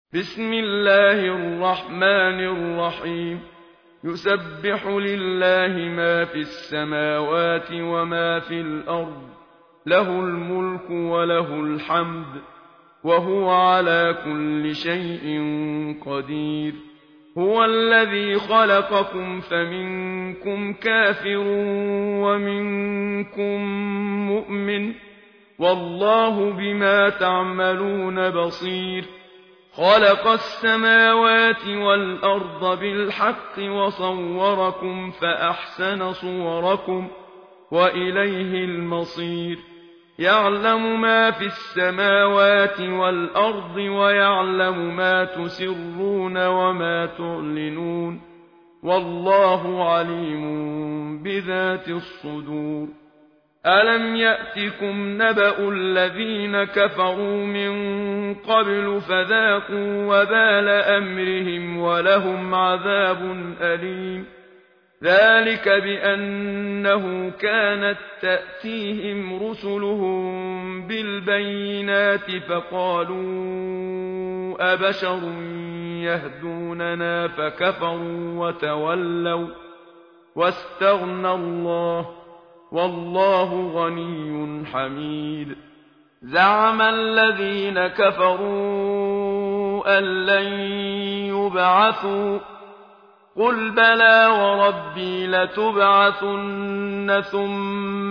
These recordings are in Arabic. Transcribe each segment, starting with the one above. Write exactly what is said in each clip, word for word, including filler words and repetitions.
بسم الله الرحمن الرحيم يسبح لله ما في السماوات وما في الأرض له الملك وله الحمد وهو على كل شيء قدير هو الذي خلقكم فمنكم كافر ومنكم مؤمن والله بما تعملون بصير خلق السماوات والأرض بالحق وصوركم فأحسن صوركم وإليه المصير يعلم ما في السماوات والأرض ويعلم ما تسرون وما تعلنون والله عليم بذات الصدور ألم يأتكم نبأ الذين كفروا من قبل فذاقوا وبال أمرهم ولهم عذاب أليم ذلك بأنه كانت تأتيهم رسلهم بالبينات فقالوا أبشر يهدوننا فكفروا وتولوا واستغنى الله والله غني حميد زعم الذين كفروا أن لن يبعثوا قل بلى وربي لتبعثن ثم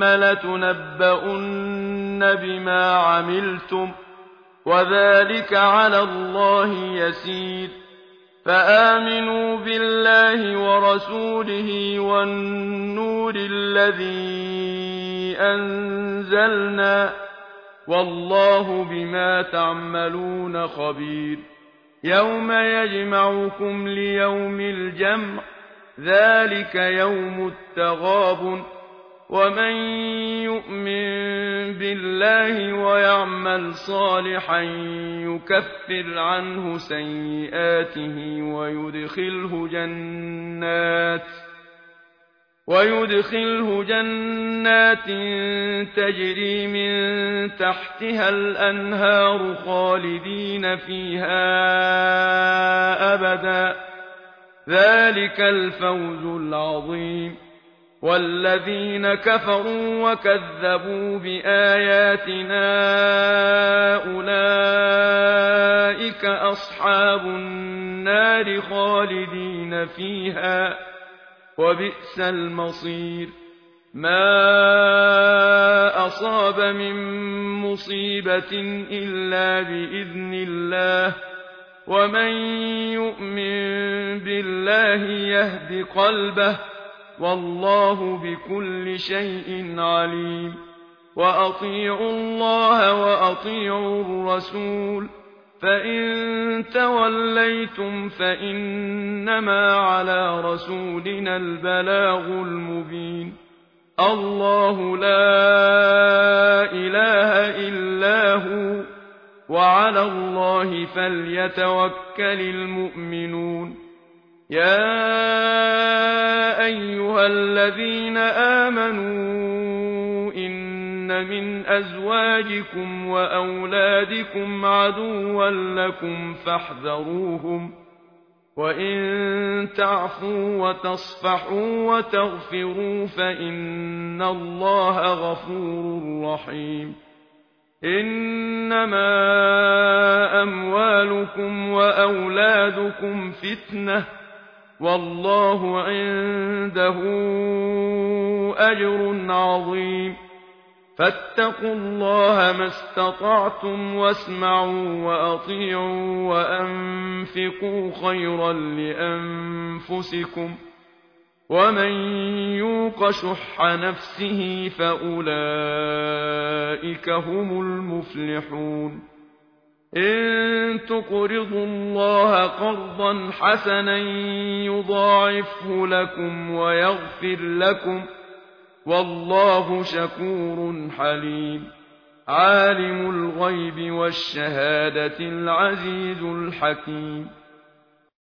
لتنبؤن بما عملتم وذلك على الله يسير فآمنوا بالله ورسوله والنور الذي أنزلنا والله بما تعملون خبير يوم يجمعكم ليوم الجمع ذلك يوم التغابن ومن يؤمن بالله ويعمل صالحا يكفر عنه سيئاته ويدخله جنات ويدخله جنات تجري من تحتها الأنهار خالدين فيها أبدا ذلك الفوز العظيم والذين كفروا وكذبوا بآياتنا أولئك أصحاب النار خالدين فيها وبئس المصير ما أصاب من مصيبة إلا بإذن الله ومن يؤمن بالله يهد قلبه والله بكل شيء عليم وأطيعوا الله وأطيعوا الرسول فإن توليتم فإنما على رسولنا البلاغ المبين الله لا إله إلا هو وعلى الله فليتوكل المؤمنون يا أيها الذين آمنوا إن من أزواجكم وأولادكم عدوا لكم فاحذروهم وإن تعفوا وتصفحوا وتغفروا فإن الله غفور رحيم إنما أموالكم وأولادكم فتنة والله عنده أجر عظيم فاتقوا الله ما استطعتم واسمعوا وأطيعوا وأنفقوا خيرا لأنفسكم ومن يوق شح نفسه فأولئك هم المفلحون إن تقرضوا الله قرضا حسنا يضاعفه لكم ويغفر لكم والله شكور حليم عالم الغيب والشهادة العزيز الحكيم